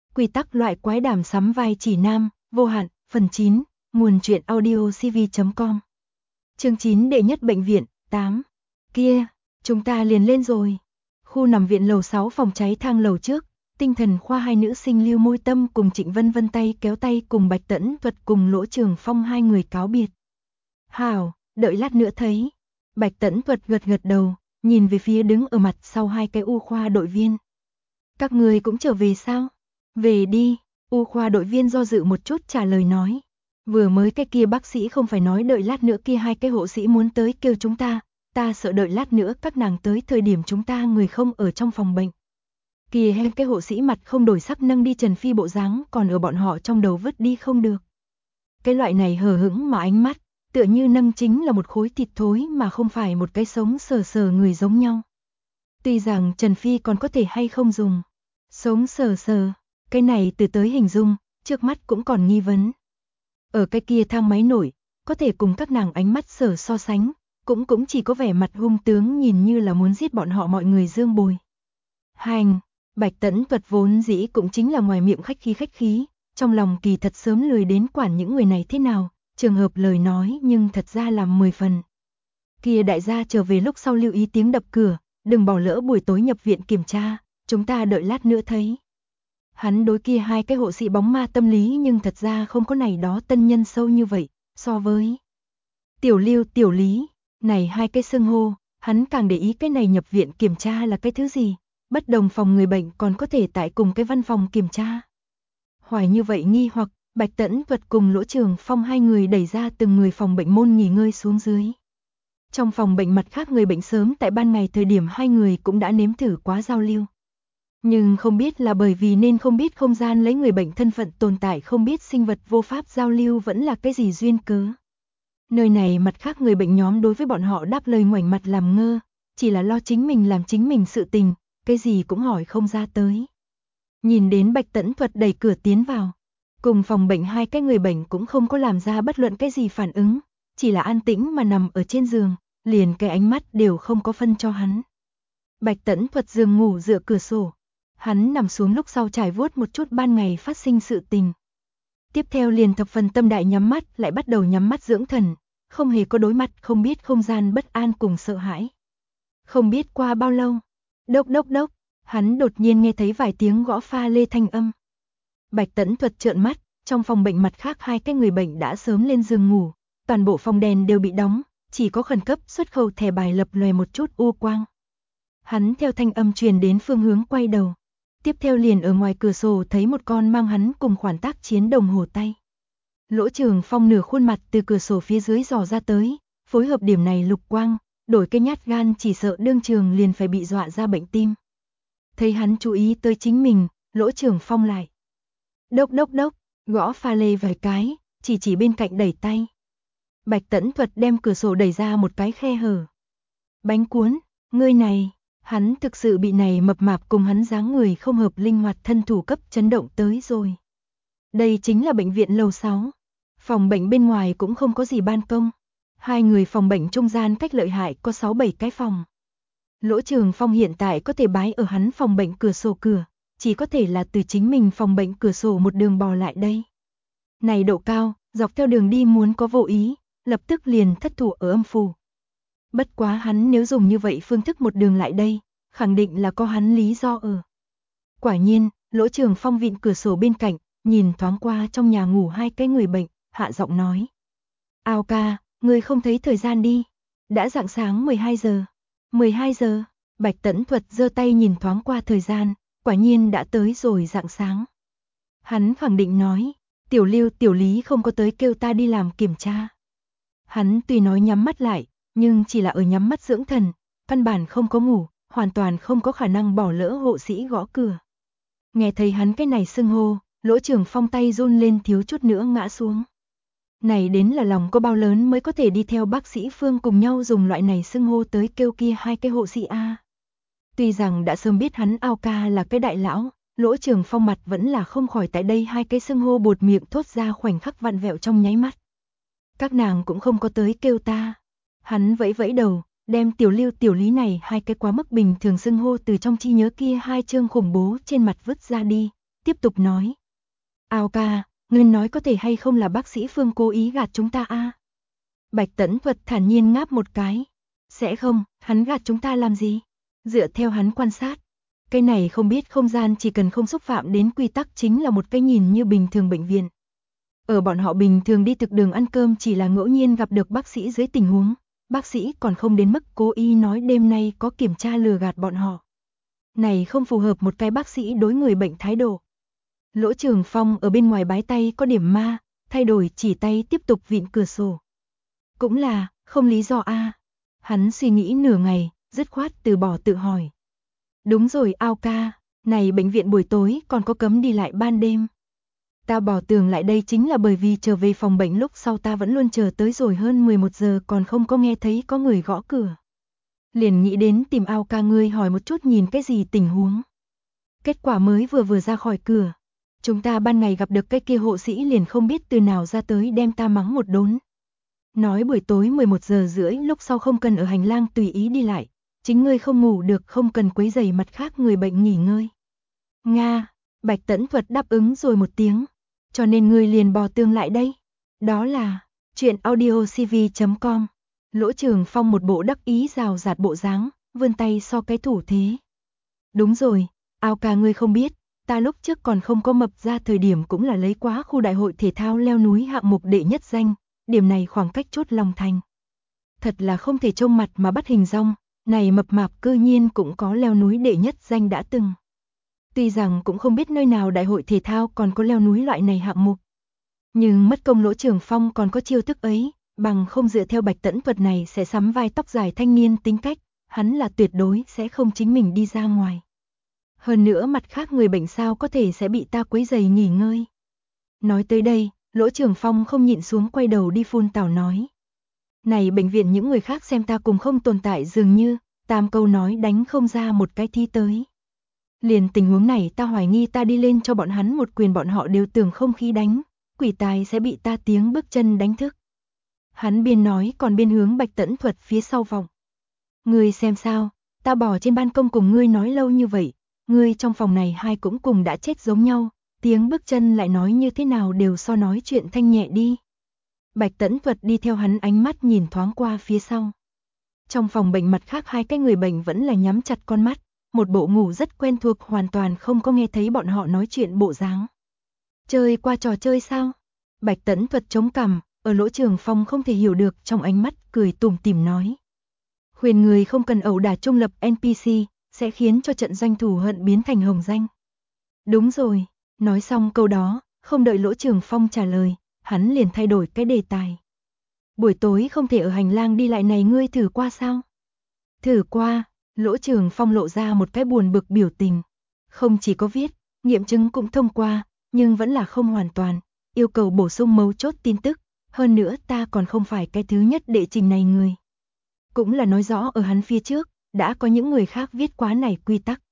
Quy tắc loại quái đàm sắm vai chỉ nam, vô hạn, phần 9, nguồn truyện audio cv.com. Chương 9 đệ nhất bệnh viện, 8. Kia, chúng ta liền lên rồi. Khu nằm viện lầu 6 phòng cháy thang lầu trước, tinh thần khoa hai nữ sinh Lưu Môi Tâm cùng Trịnh Vân Vân tay kéo tay cùng Bạch Tẫn Thuật cùng Lỗ Trường Phong hai người cáo biệt. Hảo, đợi lát nữa thấy. Bạch Tẫn Thuật gật gật đầu, nhìn về phía đứng ở mặt sau hai cái U khoa đội viên. Các người cũng trở về sao? Về đi, U khoa đội viên do dự một chút trả lời nói. Vừa mới cái kia bác sĩ không phải nói đợi lát nữa kia hai cái hộ sĩ muốn tới kêu chúng ta sợ đợi lát nữa các nàng tới thời điểm chúng ta người không ở trong phòng bệnh. Kìa hai cái hộ sĩ mặt không đổi sắc nâng đi Trần Phi bộ dáng còn ở bọn họ trong đầu vứt đi không được. Cái loại này hờ hững mà ánh mắt, tựa như nâng chính là một khối thịt thối mà không phải một cái sống sờ sờ người giống nhau. Tuy rằng Trần Phi còn có thể hay không dùng sống sờ sờ, cái này từ tới hình dung, trước mắt cũng còn nghi vấn. Ở cái kia thang máy nổi, có thể cùng các nàng ánh mắt sở so sánh, cũng chỉ có vẻ mặt hung tướng nhìn như là muốn giết bọn họ mọi người Dương Bồi. Hành, Bạch Tẫn Thuật vốn dĩ cũng chính là ngoài miệng khách khí, trong lòng kỳ thật sớm lười đến quản những người này thế nào, trường hợp lời nói nhưng thật ra làm 10 phần. Kia đại gia trở về lúc sau lưu ý tiếng đập cửa, đừng bỏ lỡ buổi tối nhập viện kiểm tra, chúng ta đợi lát nữa thấy. Hắn đối kia hai cái hộ sĩ bóng ma tâm lý nhưng thật ra không có này đó tân nhân sâu như vậy, so với Tiểu Lưu, Tiểu Lý, này hai cái xưng hô, hắn càng để ý cái này nhập viện kiểm tra là cái thứ gì, bất đồng phòng người bệnh còn có thể tại cùng cái văn phòng kiểm tra. Hoài như vậy nghi hoặc, Bạch Tẫn Thuật cùng Lỗ Trường Phong hai người đẩy ra từng người phòng bệnh môn nghỉ ngơi xuống dưới. Trong phòng bệnh mặt khác người bệnh sớm tại ban ngày thời điểm hai người cũng đã nếm thử quá giao lưu. Nhưng không biết là bởi vì nên không biết không gian lấy người bệnh thân phận tồn tại không biết sinh vật vô pháp giao lưu vẫn là cái gì duyên cớ. Nơi này mặt khác người bệnh nhóm đối với bọn họ đáp lời ngoảnh mặt làm ngơ, chỉ là lo chính mình làm chính mình sự tình, cái gì cũng hỏi không ra tới. Nhìn đến Bạch Tẫn Thuật đẩy cửa tiến vào, cùng phòng bệnh hai cái người bệnh cũng không có làm ra bất luận cái gì phản ứng, chỉ là an tĩnh mà nằm ở trên giường, liền cái ánh mắt đều không có phân cho hắn. Bạch Tẫn Thuật giường ngủ dựa cửa sổ, hắn nằm xuống lúc sau trải vuốt một chút ban ngày phát sinh sự tình. Tiếp theo liền thập phần tâm đại nhắm mắt lại bắt đầu nhắm mắt dưỡng thần, không hề có đối mặt không biết không gian bất an cùng sợ hãi. Không biết qua bao lâu, đốc đốc đốc, hắn đột nhiên nghe thấy vài tiếng gõ pha lê thanh âm. Bạch Tẫn Thuật trợn mắt, trong phòng bệnh mặt khác hai cái người bệnh đã sớm lên giường ngủ, toàn bộ phòng đèn đều bị đóng, chỉ có khẩn cấp xuất khẩu thẻ bài lập lòe một chút u quang. Hắn theo thanh âm truyền đến phương hướng quay đầu. Tiếp theo liền ở ngoài cửa sổ thấy một con mang hắn cùng khoản tác chiến đồng hồ tay. Lỗ Trường Phong nửa khuôn mặt từ cửa sổ phía dưới dò ra tới, phối hợp điểm này lục quang, đổi cái nhát gan chỉ sợ đương trường liền phải bị dọa ra bệnh tim. Thấy hắn chú ý tới chính mình, Lỗ Trường Phong lại. Đốc đốc đốc, gõ pha lê vài cái, chỉ bên cạnh đẩy tay. Bạch Tẫn Thuật đem cửa sổ đẩy ra một cái khe hở. Bánh cuốn, ngươi này. Hắn thực sự bị này mập mạp cùng hắn dáng người không hợp linh hoạt thân thủ cấp chấn động tới rồi. Đây chính là bệnh viện lầu 6. Phòng bệnh bên ngoài cũng không có gì ban công. Hai người phòng bệnh trung gian cách lợi hại có 6-7 cái phòng. Lỗ Trường Phong hiện tại có thể bái ở hắn phòng bệnh cửa sổ cửa, chỉ có thể là từ chính mình phòng bệnh cửa sổ một đường bò lại đây. Này độ cao, dọc theo đường đi muốn có vô ý, lập tức liền thất thủ ở âm phủ. Bất quá hắn nếu dùng như vậy phương thức một đường lại đây, khẳng định là có hắn lý do ở. Quả nhiên, Lỗ Trường Phong vịn cửa sổ bên cạnh, nhìn thoáng qua trong nhà ngủ hai cái người bệnh, hạ giọng nói. Ao ca, ngươi không thấy thời gian đi. Đã rạng sáng 12 giờ. 12 giờ, Bạch Tẫn Thuật giơ tay nhìn thoáng qua thời gian, quả nhiên đã tới rồi rạng sáng. Hắn khẳng định nói, Tiểu Lưu, Tiểu Lý không có tới kêu ta đi làm kiểm tra. Hắn tuy nói nhắm mắt lại, nhưng chỉ là ở nhắm mắt dưỡng thần, căn bản không có ngủ, hoàn toàn không có khả năng bỏ lỡ hộ sĩ gõ cửa. Nghe thấy hắn cái này xưng hô, Lỗ Trường Phong tay run lên thiếu chút nữa ngã xuống. Này đến là lòng có bao lớn mới có thể đi theo bác sĩ Phương cùng nhau dùng loại này xưng hô tới kêu kia hai cái hộ sĩ A. Tuy rằng đã sớm biết hắn Ao ca là cái đại lão, Lỗ Trường Phong mặt vẫn là không khỏi tại đây hai cái xưng hô bột miệng thốt ra khoảnh khắc vặn vẹo trong nháy mắt. Các nàng cũng không có tới kêu ta. Hắn vẫy vẫy đầu, đem Tiểu Lưu, Tiểu Lý này hai cái quá mức bình thường xưng hô từ trong trí nhớ kia hai chương khủng bố trên mặt vứt ra đi, tiếp tục nói. Ao ca, ngươi nói có thể hay không là bác sĩ Phương cố ý gạt chúng ta a? Bạch Tẫn Thuật thản nhiên ngáp một cái. Sẽ không, hắn gạt chúng ta làm gì? Dựa theo hắn quan sát, cái này không biết không gian chỉ cần không xúc phạm đến quy tắc chính là một cái nhìn như bình thường bệnh viện. Ở bọn họ bình thường đi thực đường ăn cơm chỉ là ngẫu nhiên gặp được bác sĩ dưới tình huống, bác sĩ còn không đến mức cố ý nói đêm nay có kiểm tra lừa gạt bọn họ. Này không phù hợp một cái bác sĩ đối người bệnh thái độ. Lỗ Trường Phong ở bên ngoài bái tay có điểm ma, thay đổi chỉ tay tiếp tục vịn cửa sổ. Cũng là, không lý do a. Hắn suy nghĩ nửa ngày, dứt khoát từ bỏ tự hỏi. Đúng rồi Ao ca, này bệnh viện buổi tối còn có cấm đi lại ban đêm. Ta bỏ tường lại đây chính là bởi vì trở về phòng bệnh lúc sau ta vẫn luôn chờ tới rồi hơn 11 giờ còn không có nghe thấy có người gõ cửa. Liền nghĩ đến tìm Ao ca ngươi hỏi một chút nhìn cái gì tình huống. Kết quả mới vừa ra khỏi cửa. Chúng ta ban ngày gặp được cái kia hộ sĩ liền không biết từ nào ra tới đem ta mắng một đốn. Nói buổi tối 11 giờ rưỡi lúc sau không cần ở hành lang tùy ý đi lại. Chính ngươi không ngủ được không cần quấy rầy mặt khác người bệnh nghỉ ngơi. Nga, Bạch Tẫn Thuật đáp ứng rồi một tiếng. Cho nên ngươi liền bò tường lại đây. Đó là chuyện audiocv.com. Lỗ Trường Phong một bộ đắc ý rào rạt bộ dáng, vươn tay so cái thủ thế. Đúng rồi, Ao ca ngươi không biết, ta lúc trước còn không có mập ra thời điểm cũng là lấy quá khu đại hội thể thao leo núi hạng mục đệ nhất danh, điểm này khoảng cách chốt lòng thành. Thật là không thể trông mặt mà bắt hình dong, này mập mạp cư nhiên cũng có leo núi đệ nhất danh đã từng. Tuy rằng cũng không biết nơi nào đại hội thể thao còn có leo núi loại này hạng mục. Nhưng mất công Lỗ Trường Phong còn có chiêu thức ấy, bằng không dựa theo Bạch Tẫn Thuật này sẽ sắm vai tóc dài thanh niên tính cách, hắn là tuyệt đối sẽ không chính mình đi ra ngoài. Hơn nữa mặt khác người bệnh sao có thể sẽ bị ta quấy rầy nghỉ ngơi. Nói tới đây, Lỗ Trường Phong không nhịn xuống quay đầu đi phun tảo nói. Này bệnh viện những người khác xem ta cùng không tồn tại dường như, tam câu nói đánh không ra một cái thi tới. Liền tình huống này ta hoài nghi ta đi lên cho bọn hắn một quyền bọn họ đều tưởng không khí đánh, quỷ tài sẽ bị ta tiếng bước chân đánh thức. Hắn biên nói còn biên hướng Bạch Tẫn Thuật phía sau vòng. Ngươi xem sao, ta bỏ trên ban công cùng ngươi nói lâu như vậy, ngươi trong phòng này hai cũng cùng đã chết giống nhau, tiếng bước chân lại nói như thế nào đều so nói chuyện thanh nhẹ đi. Bạch Tẫn Thuật đi theo hắn ánh mắt nhìn thoáng qua phía sau. Trong phòng bệnh mặt khác hai cái người bệnh vẫn là nhắm chặt con mắt, một bộ ngủ rất quen thuộc hoàn toàn không có nghe thấy bọn họ nói chuyện bộ dáng. Chơi qua trò chơi sao? Bạch Tẫn Thuật chống cằm, ở Lỗ Trường Phong không thể hiểu được trong ánh mắt cười tủm tỉm nói. Khuyên người không cần ẩu đả trung lập NPC, sẽ khiến cho trận doanh thù hận biến thành hồng danh. Đúng rồi, nói xong câu đó, không đợi Lỗ Trường Phong trả lời, hắn liền thay đổi cái đề tài. Buổi tối không thể ở hành lang đi lại này ngươi thử qua sao? Thử qua, Lỗ Trường Phong lộ ra một cái buồn bực biểu tình. Không chỉ có viết, nghiệm chứng cũng thông qua, nhưng vẫn là không hoàn toàn, yêu cầu bổ sung mấu chốt tin tức, hơn nữa ta còn không phải cái thứ nhất đệ trình này người. Cũng là nói rõ ở hắn phía trước, đã có những người khác viết quá này quy tắc.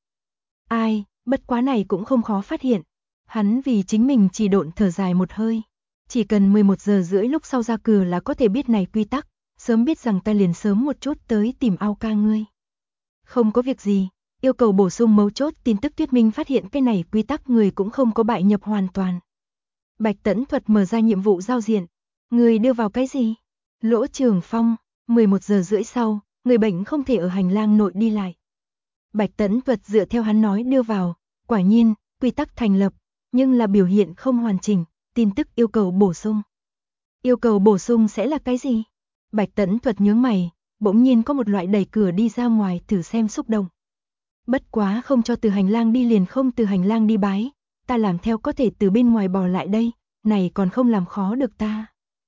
Ai, bất quá này cũng không khó phát hiện. Hắn vì chính mình chỉ độn thở dài một hơi. Chỉ cần 11 giờ rưỡi lúc sau ra cửa là có thể biết này quy tắc, sớm biết rằng ta liền sớm một chút tới tìm Ao ca ngươi. Không có việc gì, yêu cầu bổ sung mấu chốt tin tức thuyết minh phát hiện cái này quy tắc người cũng không có bại nhập hoàn toàn. Bạch Tẫn Thuật mở ra nhiệm vụ giao diện. Người đưa vào cái gì? Lỗ Trường Phong, 11 giờ rưỡi sau, người bệnh không thể ở hành lang nội đi lại. Bạch Tẫn Thuật dựa theo hắn nói đưa vào, quả nhiên, quy tắc thành lập, nhưng là biểu hiện không hoàn chỉnh, tin tức yêu cầu bổ sung. Yêu cầu bổ sung sẽ là cái gì? Bạch Tẫn Thuật nhướng mày, bỗng nhiên có một loại đẩy cửa đi ra ngoài thử xem xúc động. Bất quá không cho từ hành lang đi liền không từ hành lang đi bái, ta làm theo có thể từ bên ngoài bò lại đây, này còn không làm khó được ta.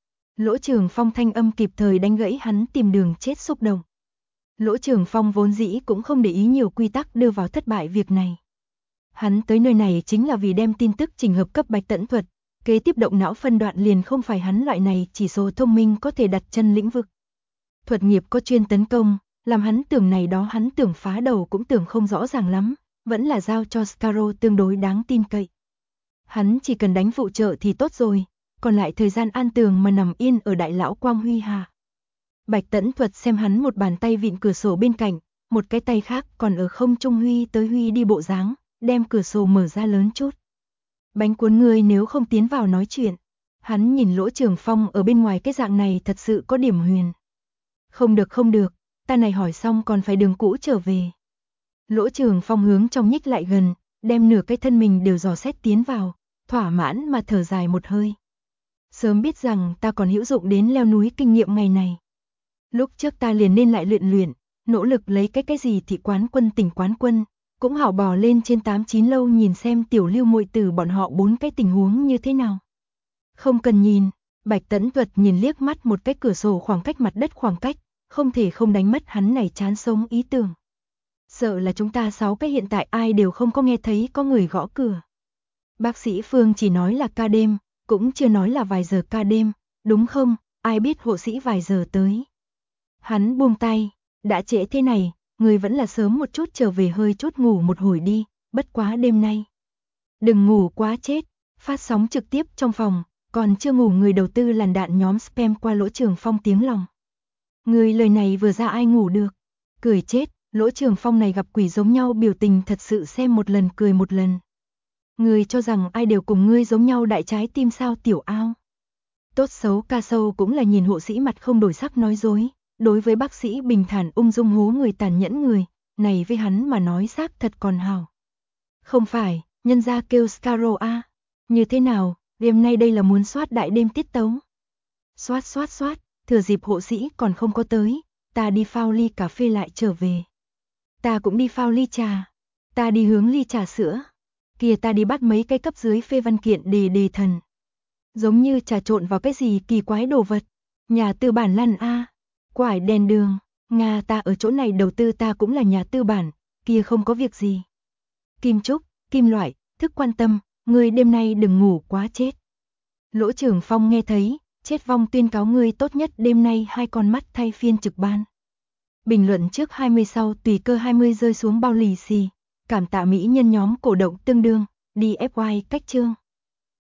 Lỗ Trường Phong thanh âm kịp thời đánh gãy hắn tìm đường chết xúc động. Lỗ Trường Phong vốn dĩ cũng không để ý nhiều quy tắc đưa vào thất bại việc này. Hắn tới nơi này chính là vì đem tin tức trình hợp cấp Bạch Tẫn Thuật, kế tiếp động não phân đoạn liền không phải hắn loại này chỉ số thông minh có thể đặt chân lĩnh vực. Thuật nghiệp có chuyên tấn công, làm hắn tưởng này đó hắn tưởng phá đầu cũng tưởng không rõ ràng lắm, vẫn là giao cho Scarrow tương đối đáng tin cậy. Hắn chỉ cần đánh phụ trợ thì tốt rồi, còn lại thời gian an tường mà nằm yên ở đại lão Quang Huy Hà. Bạch Tẫn Thuật xem hắn một bàn tay vịn cửa sổ bên cạnh, một cái tay khác còn ở không trung huy tới huy đi bộ dáng, đem cửa sổ mở ra lớn chút. Bánh cuốn ngươi nếu không tiến vào nói chuyện. Hắn nhìn Lỗ Trường Phong ở bên ngoài cái dạng này thật sự có điểm huyền. Không được, ta này hỏi xong còn phải đường cũ trở về. Lỗ Trường Phong hướng trong nhích lại gần, đem nửa cái thân mình đều dò xét tiến vào, thỏa mãn mà thở dài một hơi. Sớm biết rằng ta còn hữu dụng đến leo núi kinh nghiệm ngày này. Lúc trước ta liền nên lại luyện, nỗ lực lấy cái gì thị quán quân tỉnh quán quân, cũng hảo bò lên trên 8-9 lâu nhìn xem tiểu Lưu muội tử bọn họ 4 cái tình huống như thế nào. Không cần nhìn, Bạch Tẫn Tuật nhìn liếc mắt một cái cửa sổ khoảng cách mặt đất khoảng cách, không thể không đánh mất hắn này chán sống ý tưởng. Sợ là chúng ta 6 cái hiện tại ai đều không có nghe thấy có người gõ cửa. Bác sĩ Phương chỉ nói là ca đêm, cũng chưa nói là vài giờ ca đêm, đúng không, ai biết hộ sĩ vài giờ tới. Hắn buông tay, đã trễ thế này, người vẫn là sớm một chút trở về hơi chút ngủ một hồi đi, bất quá đêm nay. Đừng ngủ quá chết, phát sóng trực tiếp trong phòng, còn chưa ngủ người đầu tư làn đạn nhóm spam qua Lỗ Trường Phong tiếng lòng. Người lời này vừa ra ai ngủ được, cười chết, Lỗ Trường Phong này gặp quỷ giống nhau biểu tình thật sự xem một lần cười một lần. Người cho rằng ai đều cùng ngươi giống nhau đại trái tim sao tiểu ao. Tốt xấu ca sâu cũng là nhìn hộ sĩ mặt không đổi sắc nói dối, đối với bác sĩ bình thản ung dung hố người tàn nhẫn người, này với hắn mà nói xác thật còn hào. Không phải, nhân gia kêu Scaro a. Như thế nào, đêm nay đây là muốn soát đại đêm tiết tấu. Soát, thừa dịp hộ sĩ còn không có tới, ta đi phao ly cà phê lại trở về. Ta cũng đi phao ly trà, ta đi hướng ly trà sữa. Kìa ta đi bắt mấy cái cấp dưới phê văn kiện đề thần. Giống như trà trộn vào cái gì kỳ quái đồ vật. Nhà tư bản lăn a, quải đèn đường, Nga ta ở chỗ này đầu tư ta cũng là nhà tư bản, kia không có việc gì. Kim Trúc, kim loại, thức quan tâm, ngươi đêm nay đừng ngủ quá chết. Lỗ Trường Phong nghe thấy, chết vong tuyên cáo ngươi tốt nhất đêm nay 2 con mắt thay phiên trực ban. Bình luận trước 20 sau tùy cơ 20 rơi xuống bao lì xì. Cảm tạ mỹ nhân nhóm cổ động tương đương, đi FY cách chương.